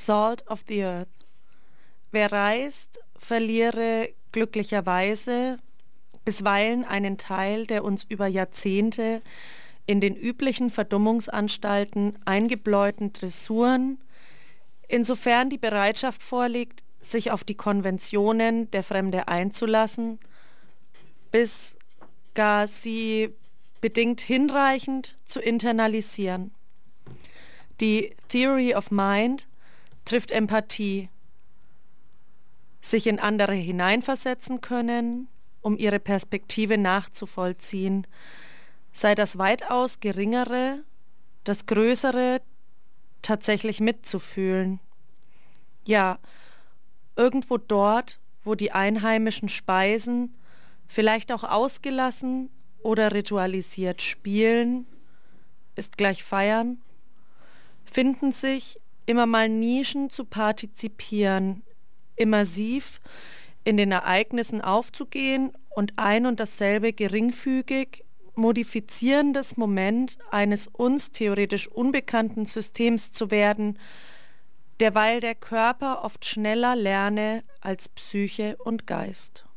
Salt of the Earth. Wer reist, verliere glücklicherweise bisweilen einen Teil der uns über Jahrzehnte in den üblichen Verdummungsanstalten eingebläuten Dressuren, insofern die Bereitschaft vorliegt, sich auf die Konventionen der Fremde einzulassen, bis gar sie bedingt hinreichend zu internalisieren. Die Theory of Mind trifft Empathie, sich in andere hineinversetzen können, um ihre Perspektive nachzuvollziehen, sei das weitaus Geringere, das Größere tatsächlich mitzufühlen. Ja, irgendwo dort, wo die einheimischen Speisen vielleicht auch ausgelassen oder ritualisiert spielen, ist gleich feiern, finden sich immer mal Nischen zu partizipieren, immersiv in den Ereignissen aufzugehen und ein und dasselbe geringfügig modifizierendes Moment eines uns theoretisch unbekannten Systems zu werden, derweil der Körper oft schneller lerne als Psyche und Geist.